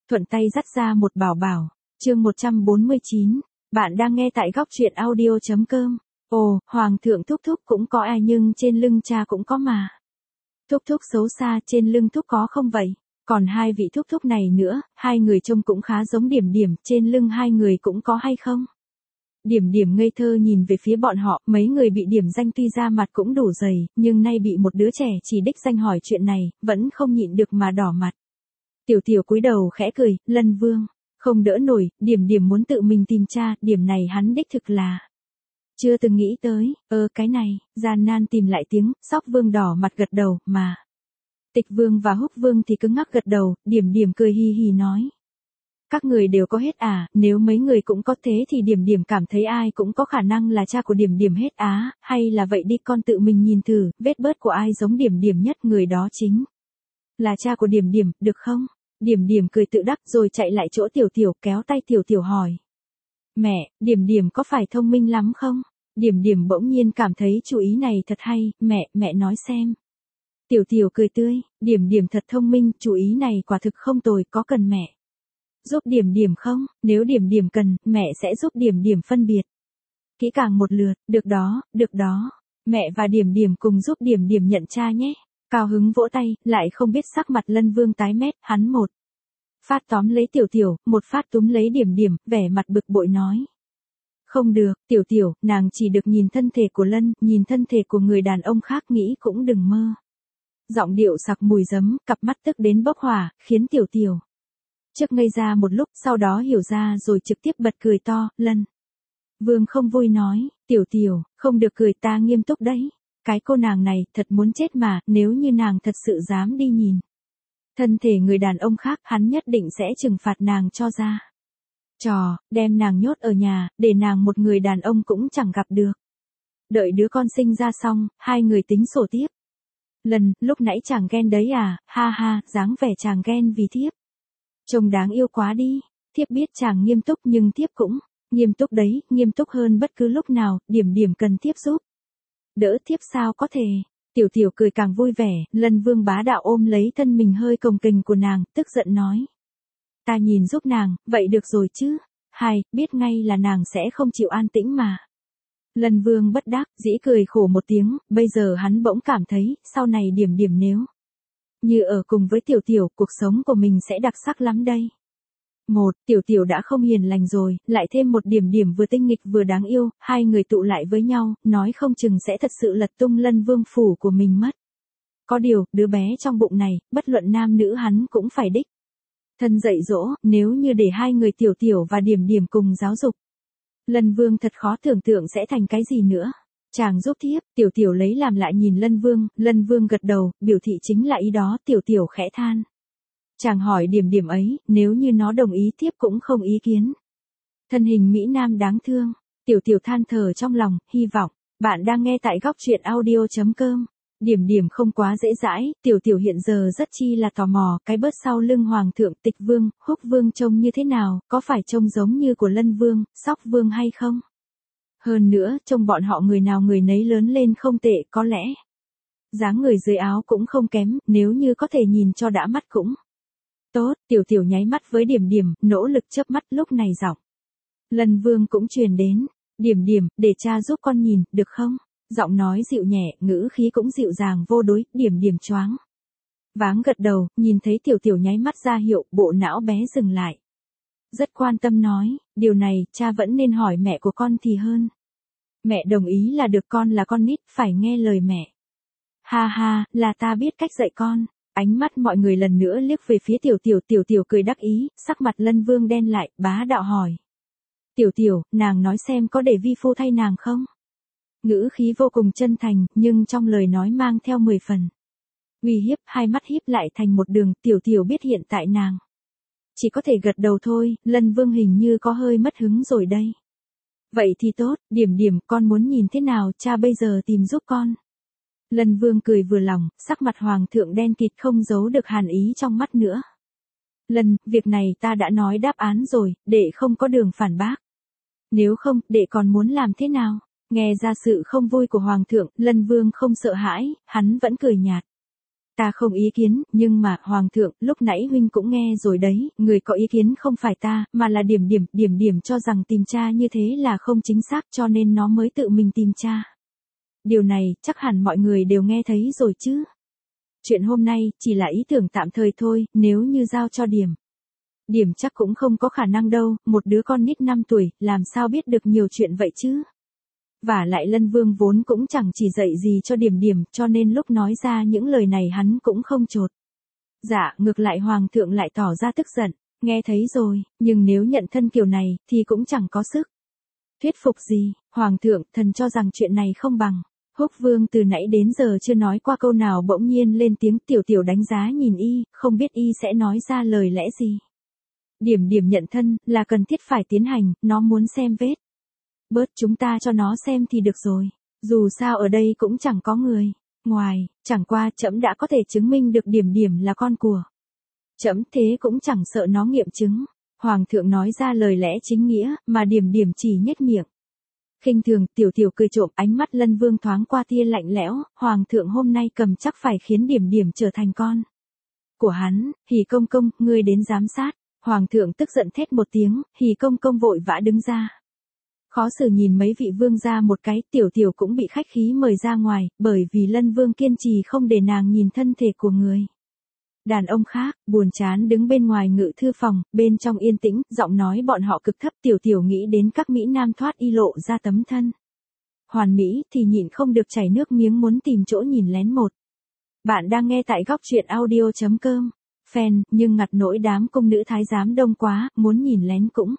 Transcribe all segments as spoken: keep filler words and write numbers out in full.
thuận tay dắt ra một bảo bảo. Chương một trăm bốn mươi chín, bạn đang nghe tại góc truyện audio chấm com. Ồ, hoàng thượng thúc thúc cũng có ai nhưng trên lưng cha cũng có mà. Thúc thúc xấu xa, trên lưng thúc có không vậy? Còn hai vị thúc thúc này nữa, hai người trông cũng khá giống Điểm Điểm, trên lưng hai người cũng có hay không? Điểm Điểm ngây thơ nhìn về phía bọn họ, mấy người bị điểm danh tuy ra mặt cũng đủ dày, nhưng nay bị một đứa trẻ chỉ đích danh hỏi chuyện này, vẫn không nhịn được mà đỏ mặt. Tiểu Tiểu cúi đầu khẽ cười, Lân Vương, không đỡ nổi, Điểm Điểm muốn tự mình tìm cha, điểm này hắn đích thực là chưa từng nghĩ tới. Ơ cái này, gian nan tìm lại tiếng, Sóc Vương đỏ mặt gật đầu, mà Tịch Vương và Húc Vương thì cứng ngắc gật đầu, Điểm Điểm cười hi hi nói. Các người đều có hết à, nếu mấy người cũng có thế thì Điểm Điểm cảm thấy ai cũng có khả năng là cha của Điểm Điểm hết á, hay là vậy đi con tự mình nhìn thử, vết bớt của ai giống Điểm Điểm nhất, người đó chính là cha của Điểm Điểm, được không? Điểm Điểm cười tự đắc rồi chạy lại chỗ Tiểu Tiểu, kéo tay Tiểu Tiểu hỏi. Mẹ, Điểm Điểm có phải thông minh lắm không? Điểm Điểm bỗng nhiên cảm thấy chủ ý này thật hay, mẹ, mẹ nói xem. Tiểu Tiểu cười tươi, Điểm Điểm thật thông minh, chủ ý này quả thực không tồi, có cần mẹ giúp Điểm Điểm không? Nếu Điểm Điểm cần, mẹ sẽ giúp Điểm Điểm phân biệt kỹ càng một lượt, được đó, được đó. Mẹ và Điểm Điểm cùng giúp Điểm Điểm nhận cha nhé. Cao hứng vỗ tay, lại không biết sắc mặt Lân Vương tái mét, hắn một phát tóm lấy Tiểu Tiểu, một phát túm lấy Điểm Điểm, vẻ mặt bực bội nói. Không được, Tiểu Tiểu, nàng chỉ được nhìn thân thể của Lân, nhìn thân thể của người đàn ông khác nghĩ cũng đừng mơ. Giọng điệu sặc mùi giấm, cặp mắt tức đến bốc hỏa, khiến Tiểu Tiểu trước ngây ra một lúc, sau đó hiểu ra rồi trực tiếp bật cười to, Lân Vương không vui nói, Tiểu Tiểu, không được cười, ta nghiêm túc đấy. Cái cô nàng này thật muốn chết mà, nếu như nàng thật sự dám đi nhìn thân thể người đàn ông khác, hắn nhất định sẽ trừng phạt nàng cho ra trò, đem nàng nhốt ở nhà, để nàng một người đàn ông cũng chẳng gặp được. Đợi đứa con sinh ra xong, hai người tính sổ tiếp. Lần, lúc nãy chàng ghen đấy à, ha ha, dáng vẻ chàng ghen vì thiếp trông đáng yêu quá đi. Thiếp biết chàng nghiêm túc nhưng thiếp cũng nghiêm túc đấy, nghiêm túc hơn bất cứ lúc nào, Điểm Điểm cần thiếp giúp đỡ thiếp sao có thể. Tiểu Tiểu cười càng vui vẻ, Lân Vương bá đạo ôm lấy thân mình hơi cồng kềnh của nàng, tức giận nói. Ta nhìn giúp nàng, vậy được rồi chứ. Hay, biết ngay là nàng sẽ không chịu an tĩnh mà. Lân Vương bất đắc dĩ cười khổ một tiếng, bây giờ hắn bỗng cảm thấy, sau này Điểm Điểm nếu như ở cùng với Tiểu Tiểu, cuộc sống của mình sẽ đặc sắc lắm đây. Một, Tiểu Tiểu đã không hiền lành rồi, lại thêm một Điểm Điểm vừa tinh nghịch vừa đáng yêu, hai người tụ lại với nhau, nói không chừng sẽ thật sự lật tung Lân Vương phủ của mình mất. Có điều, đứa bé trong bụng này, bất luận nam nữ hắn cũng phải đích thân dạy dỗ, nếu như để hai người Tiểu Tiểu và Điểm Điểm cùng giáo dục, Lân Vương thật khó tưởng tượng sẽ thành cái gì nữa. Chàng giúp thiếp, Tiểu Tiểu lấy làm lại nhìn Lân Vương, Lân Vương gật đầu, biểu thị chính là ý đó, Tiểu Tiểu khẽ than. Chàng hỏi Điểm Điểm ấy, nếu như nó đồng ý thiếp cũng không ý kiến. Thân hình Mỹ Nam đáng thương, Tiểu Tiểu than thở trong lòng, hy vọng, bạn đang nghe tại góc truyện audio chấm com. Điểm Điểm không quá dễ dãi, Tiểu Tiểu hiện giờ rất chi là tò mò, cái bớt sau lưng Hoàng thượng, Tịch Vương, Húc Vương trông như thế nào, có phải trông giống như của Lân Vương, Sóc Vương hay không? Hơn nữa, trông bọn họ người nào người nấy lớn lên không tệ, có lẽ dáng người dưới áo cũng không kém, nếu như có thể nhìn cho đã mắt cũng tốt. Tiểu Tiểu nháy mắt với Điểm Điểm, nỗ lực chớp mắt, lúc này giọng Lân Vương cũng truyền đến. Điểm Điểm, để cha giúp con nhìn, được không? Giọng nói dịu nhẹ, ngữ khí cũng dịu dàng vô đối. Điểm Điểm choáng váng gật đầu, nhìn thấy Tiểu Tiểu nháy mắt ra hiệu, bộ não bé dừng lại. Rất quan tâm nói, điều này, cha vẫn nên hỏi mẹ của con thì hơn. Mẹ đồng ý là được, con là con nít, phải nghe lời mẹ. Ha ha, là ta biết cách dạy con. Ánh mắt mọi người lần nữa liếc về phía Tiểu Tiểu, Tiểu Tiểu cười đắc ý, sắc mặt Lân Vương đen lại, bá đạo hỏi. Tiểu Tiểu, nàng nói xem có để vi phu thay nàng không? Ngữ khí vô cùng chân thành, nhưng trong lời nói mang theo mười phần uy hiếp, hai mắt híp lại thành một đường. Tiểu Tiểu biết hiện tại nàng chỉ có thể gật đầu thôi. Lân Vương hình như có hơi mất hứng rồi đây. Vậy thì tốt, Điểm Điểm, con muốn nhìn thế nào, cha bây giờ tìm giúp con. Lân Vương cười vừa lòng, sắc mặt Hoàng thượng đen kịt không giấu được hàn ý trong mắt nữa. Lân, việc này ta đã nói đáp án rồi, đệ không có đường phản bác. Nếu không, đệ còn muốn làm thế nào? Nghe ra sự không vui của Hoàng thượng, Lân Vương không sợ hãi, hắn vẫn cười nhạt. Ta không ý kiến, nhưng mà, Hoàng thượng, lúc nãy huynh cũng nghe rồi đấy, người có ý kiến không phải ta, mà là điểm điểm, điểm điểm cho rằng tìm cha như thế là không chính xác cho nên nó mới tự mình tìm cha. Điều này, chắc hẳn mọi người đều nghe thấy rồi chứ. Chuyện hôm nay, chỉ là ý tưởng tạm thời thôi, nếu như giao cho điểm. Điểm chắc cũng không có khả năng đâu, một đứa con nít năm tuổi, làm sao biết được nhiều chuyện vậy chứ. Và lại Lân Vương vốn cũng chẳng chỉ dạy gì cho điểm điểm, cho nên lúc nói ra những lời này hắn cũng không chột. Dạ, ngược lại Hoàng thượng lại tỏ ra tức giận, nghe thấy rồi, nhưng nếu nhận thân kiểu này, thì cũng chẳng có sức thuyết phục gì. Hoàng thượng, thần cho rằng chuyện này không bằng. Húc Vương từ nãy đến giờ chưa nói qua câu nào bỗng nhiên lên tiếng. Tiểu Tiểu đánh giá nhìn y, không biết y sẽ nói ra lời lẽ gì. Điểm điểm nhận thân, là cần thiết phải tiến hành, nó muốn xem vết. Bớt chúng ta cho nó xem thì được rồi. Dù sao ở đây cũng chẳng có người ngoài, chẳng qua trẫm đã có thể chứng minh được điểm điểm là con của trẫm, thế cũng chẳng sợ nó nghiệm chứng. Hoàng thượng nói ra lời lẽ chính nghĩa, mà điểm điểm chỉ nhếch miệng. Khinh thường, Tiểu Tiểu cười trộm, ánh mắt Lân Vương thoáng qua tia lạnh lẽo. Hoàng thượng hôm nay cầm chắc phải khiến điểm điểm trở thành con của hắn. Hỉ công công, ngươi đến giám sát. Hoàng thượng tức giận thét một tiếng, Hỉ công công vội vã đứng ra. Khó xử nhìn mấy vị vương gia một cái, Tiểu Tiểu cũng bị khách khí mời ra ngoài, bởi vì Lân Vương kiên trì không để nàng nhìn thân thể của người đàn ông khác. Buồn chán đứng bên ngoài ngự thư phòng, bên trong yên tĩnh, giọng nói bọn họ cực thấp. Tiểu Tiểu nghĩ đến các mỹ nam thoát y lộ ra tấm thân hoàn mỹ, thì nhịn không được chảy nước miếng muốn tìm chỗ nhìn lén một. Bạn đang nghe tại góc truyện audio chấm com. Fan, nhưng ngặt nỗi đám cung nữ thái giám đông quá, muốn nhìn lén cũng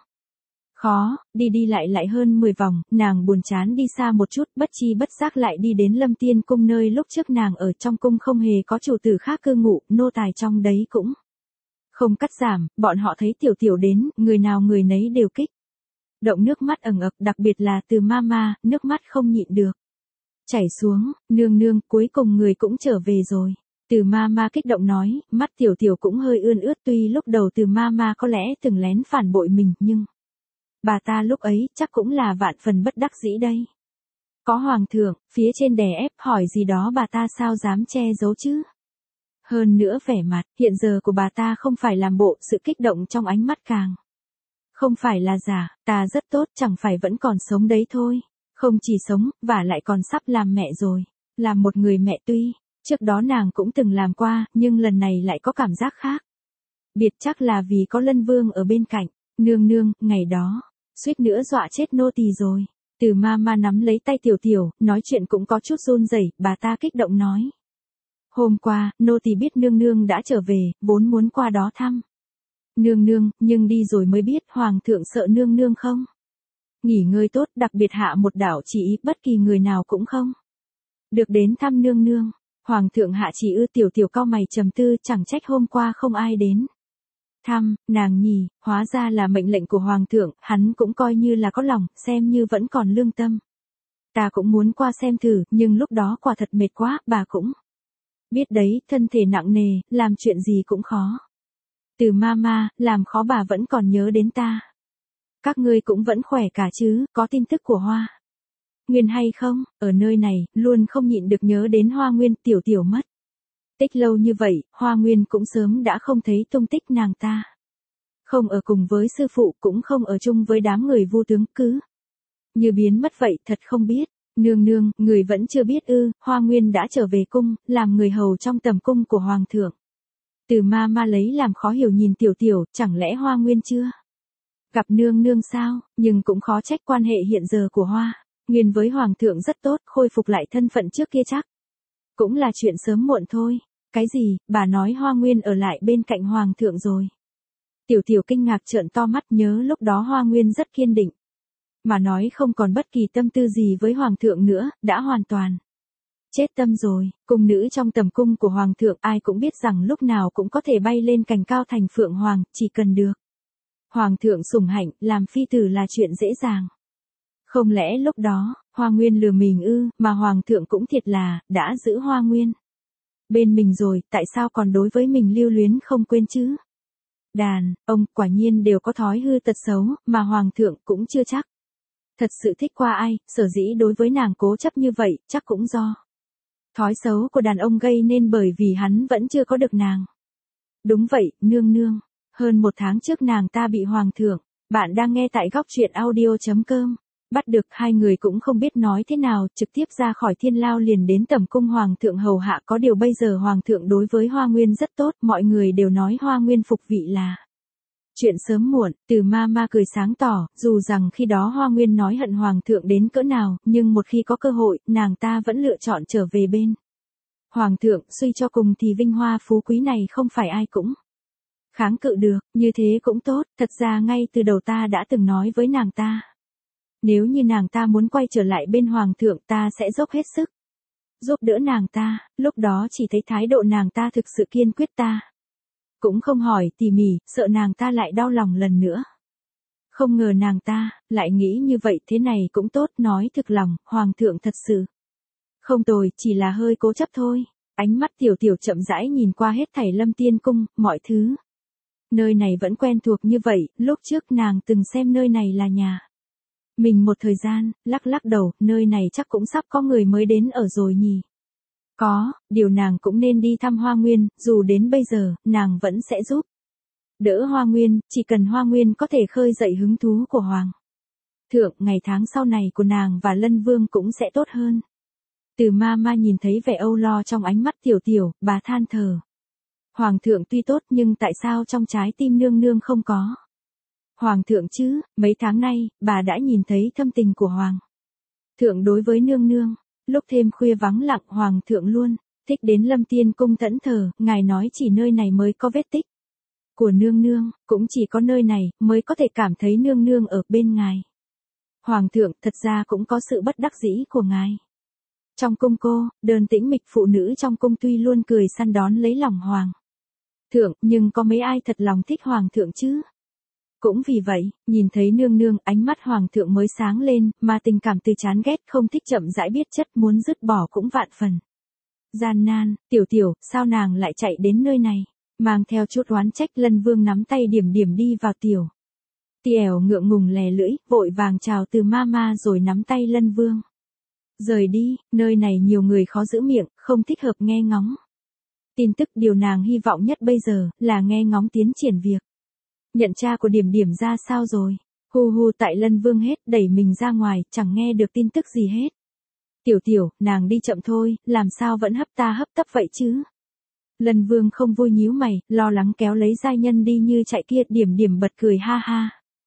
khó. Đi đi lại lại hơn mười vòng, nàng buồn chán đi xa một chút, bất chi bất giác lại đi đến Lâm Tiên cung, nơi lúc trước nàng ở. Trong cung không hề có chủ tử khác cư ngụ, nô tài trong đấy cũng không cắt giảm. Bọn họ thấy Tiểu Tiểu đến, người nào người nấy đều kích động nước mắt ẩn ực, đặc biệt là Từ Mama, nước mắt không nhịn được chảy xuống. Nương nương, cuối cùng người cũng trở về rồi. Từ Mama kích động nói, mắt Tiểu Tiểu cũng hơi ươn ướt. Tuy lúc đầu Từ Mama có lẽ từng lén phản bội mình, nhưng bà ta lúc ấy chắc cũng là vạn phần bất đắc dĩ đây. Có Hoàng thượng phía trên đè ép hỏi gì đó, bà ta sao dám che giấu chứ. Hơn nữa vẻ mặt hiện giờ của bà ta không phải làm bộ, sự kích động trong ánh mắt càng không phải là giả. Ta rất tốt, chẳng phải vẫn còn sống đấy thôi. Không chỉ sống, và lại còn sắp làm mẹ rồi. Làm một người mẹ, tuy trước đó nàng cũng từng làm qua, nhưng lần này lại có cảm giác khác biệt, chắc là vì có Lân Vương ở bên cạnh. Nương nương, ngày đó suýt nữa dọa chết nô tỳ rồi. Từ Mama nắm lấy tay Tiểu Tiểu, nói chuyện cũng có chút run rẩy. Bà ta kích động nói, hôm qua, nô tỳ biết nương nương đã trở về, vốn muốn qua đó thăm nương nương, nhưng đi rồi mới biết Hoàng thượng sợ nương nương không nghỉ ngơi tốt, đặc biệt hạ một đạo chỉ ý, bất kỳ người nào cũng không được đến thăm nương nương. Hoàng thượng hạ chỉ ư? Tiểu Tiểu cau mày trầm tư, chẳng trách hôm qua không ai đến thăm nàng nhỉ, hóa ra là mệnh lệnh của Hoàng thượng. Hắn cũng coi như là có lòng, xem như vẫn còn lương tâm. Ta cũng muốn qua xem thử, nhưng lúc đó quả thật mệt quá. Bà cũng biết đấy, thân thể nặng nề, làm chuyện gì cũng khó. Từ Mama, làm khó bà vẫn còn nhớ đến ta. Các ngươi cũng vẫn khỏe cả chứ, có tin tức của Hoa Nguyên hay không? Ở nơi này, luôn không nhịn được nhớ đến Hoa Nguyên. Tiểu Tiểu mất tích lâu như vậy, Hoa Nguyên cũng sớm đã không thấy tung tích nàng ta. Không ở cùng với sư phụ, cũng không ở chung với đám người vô tướng, cứ như biến mất vậy, thật không biết. Nương nương, người vẫn chưa biết ư? Hoa Nguyên đã trở về cung, làm người hầu trong tầm cung của Hoàng thượng. Từ Mama lấy làm khó hiểu nhìn Tiểu Tiểu, chẳng lẽ Hoa Nguyên chưa gặp nương nương sao? Nhưng cũng khó trách, quan hệ hiện giờ của Hoa Nguyên với Hoàng thượng rất tốt, khôi phục lại thân phận trước kia chắc cũng là chuyện sớm muộn thôi. Cái gì, bà nói Hoa Nguyên ở lại bên cạnh Hoàng thượng rồi? Tiểu Tiểu kinh ngạc trợn to mắt, nhớ lúc đó Hoa Nguyên rất kiên định, mà nói không còn bất kỳ tâm tư gì với Hoàng thượng nữa, đã hoàn toàn chết tâm rồi. Cung nữ trong tầm cung của Hoàng thượng ai cũng biết rằng lúc nào cũng có thể bay lên cành cao thành Phượng Hoàng, chỉ cần được Hoàng thượng sủng hạnh, làm phi tử là chuyện dễ dàng. Không lẽ lúc đó, Hoa Nguyên lừa mình ư? Mà Hoàng thượng cũng thiệt là, đã giữ Hoa Nguyên bên mình rồi, tại sao còn đối với mình lưu luyến không quên chứ? Đàn ông quả nhiên đều có thói hư tật xấu, mà Hoàng thượng cũng chưa chắc thật sự thích qua ai. Sở dĩ đối với nàng cố chấp như vậy, chắc cũng do Thói xấu của đàn ông gây nên bởi vì hắn vẫn chưa có được nàng. Đúng vậy, nương nương. Hơn một tháng trước nàng ta bị hoàng thượng. Bạn đang nghe tại góc truyện audio.com. Bắt được, hai người cũng không biết nói thế nào, trực tiếp ra khỏi thiên lao liền đến tẩm cung hoàng thượng hầu hạ. Có điều bây giờ hoàng thượng đối với Hoa Nguyên rất tốt, mọi người đều nói Hoa Nguyên phục vị là chuyện sớm muộn. Từ ma ma cười sáng tỏ, dù rằng khi đó Hoa Nguyên nói hận hoàng thượng đến cỡ nào, nhưng một khi có cơ hội, nàng ta vẫn lựa chọn trở về bên hoàng thượng. Suy cho cùng thì vinh hoa phú quý này không phải ai cũng kháng cự được, như thế cũng tốt. Thật ra ngay từ đầu ta đã từng nói với nàng ta, nếu như nàng ta muốn quay trở lại bên hoàng thượng, ta sẽ dốc hết sức giúp đỡ nàng ta. Lúc đó chỉ thấy thái độ nàng ta thực sự kiên quyết, ta cũng không hỏi tỉ mỉ, sợ nàng ta lại đau lòng lần nữa. Không ngờ nàng ta lại nghĩ như vậy. Thế này cũng tốt, nói thực lòng, hoàng thượng thật sự không tồi, chỉ là hơi cố chấp thôi. Ánh mắt Tiểu Tiểu chậm rãi nhìn qua hết thảy Lâm Tiên cung, mọi thứ nơi này vẫn quen thuộc như vậy. Lúc trước nàng từng xem nơi này là nhà mình một thời gian, lắc lắc đầu, nơi này chắc cũng sắp có người mới đến ở rồi nhỉ. Có, điều nàng cũng nên đi thăm Hoa Nguyên, dù đến bây giờ, nàng vẫn sẽ giúp đỡ Hoa Nguyên, chỉ cần Hoa Nguyên có thể khơi dậy hứng thú của hoàng thượng, ngày tháng sau này của nàng và Lân Vương cũng sẽ tốt hơn. Từ ma ma nhìn thấy vẻ âu lo trong ánh mắt Tiểu Tiểu, bà than thở. Hoàng thượng tuy tốt nhưng tại sao trong trái tim nương nương không có hoàng thượng chứ? Mấy tháng nay, bà đã nhìn thấy thâm tình của hoàng thượng đối với nương nương. Lúc thêm khuya vắng lặng, hoàng thượng luôn thích đến Lâm Tiên cung thẫn thờ. Ngài nói chỉ nơi này mới có vết tích của nương nương, cũng chỉ có nơi này mới có thể cảm thấy nương nương ở bên ngài. Hoàng thượng, thật ra cũng có sự bất đắc dĩ của ngài. Trong cung cô đơn tĩnh mịch, phụ nữ trong cung tuy luôn cười săn đón lấy lòng hoàng thượng, nhưng có mấy ai thật lòng thích hoàng thượng chứ? Cũng vì vậy, nhìn thấy nương nương, ánh mắt hoàng thượng mới sáng lên, mà tình cảm từ chán ghét không thích chậm rãi biết chất, muốn dứt bỏ cũng vạn phần gian nan. Tiểu Tiểu, sao nàng lại chạy đến nơi này? Mang theo chút oán trách, Lân Vương nắm tay Điểm Điểm đi vào. Tiểu Tiểu ngượng ngùng lè lưỡi, vội vàng chào từ ma ma rồi nắm tay Lân Vương rời đi. Nơi này nhiều người khó giữ miệng, không thích hợp nghe ngóng tin tức. Điều nàng hy vọng nhất bây giờ là nghe ngóng tiến triển việc nhận cha của Điểm Điểm ra sao rồi. Hu hu, tại Lân Vương hết đẩy mình ra ngoài, chẳng nghe được tin tức gì hết. Tiểu Tiểu, nàng đi chậm thôi, làm sao vẫn hấp ta hấp tấp vậy chứ? Lân Vương không vui nhíu mày, lo lắng kéo lấy giai nhân đi như chạy kia. Điểm Điểm bật cười ha ha.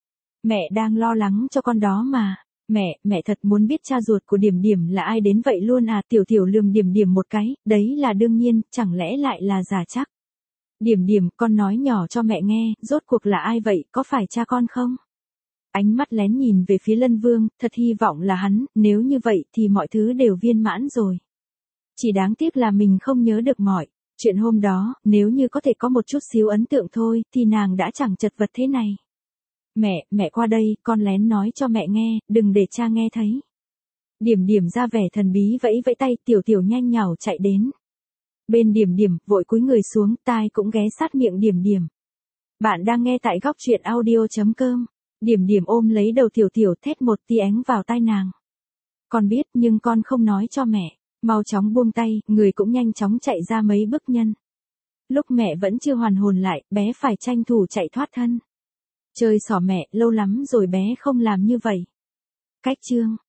Mẹ đang lo lắng cho con đó mà. Mẹ, mẹ thật muốn biết cha ruột của Điểm Điểm là ai đến vậy luôn à? Tiểu Tiểu lườm Điểm Điểm một cái, đấy là đương nhiên, chẳng lẽ lại là giả chắc? Điểm Điểm, con nói nhỏ cho mẹ nghe, rốt cuộc là ai vậy, có phải cha con không? Ánh mắt lén nhìn về phía Lân Vương, thật hy vọng là hắn, nếu như vậy thì mọi thứ đều viên mãn rồi. Chỉ đáng tiếc là mình không nhớ được mọi chuyện hôm đó, nếu như có thể có một chút xíu ấn tượng thôi, thì nàng đã chẳng chật vật thế này. Mẹ, mẹ qua đây, con lén nói cho mẹ nghe, đừng để cha nghe thấy. Điểm Điểm ra vẻ thần bí vẫy vẫy tay. Tiểu Tiểu nhanh nhảu chạy đến bên Điểm Điểm, vội cúi người xuống, tai cũng ghé sát miệng Điểm Điểm. Bạn đang nghe tại góc truyện audio.com. Điểm Điểm ôm lấy đầu Tiểu Tiểu, thét một tia ánh vào tai nàng. Con biết, nhưng con không nói cho mẹ. Mau chóng buông tay, người cũng nhanh chóng chạy ra mấy bước nhân. Lúc mẹ vẫn chưa hoàn hồn lại, bé phải tranh thủ chạy thoát thân. Chơi xỏ mẹ, lâu lắm rồi bé không làm như vậy. Cách chương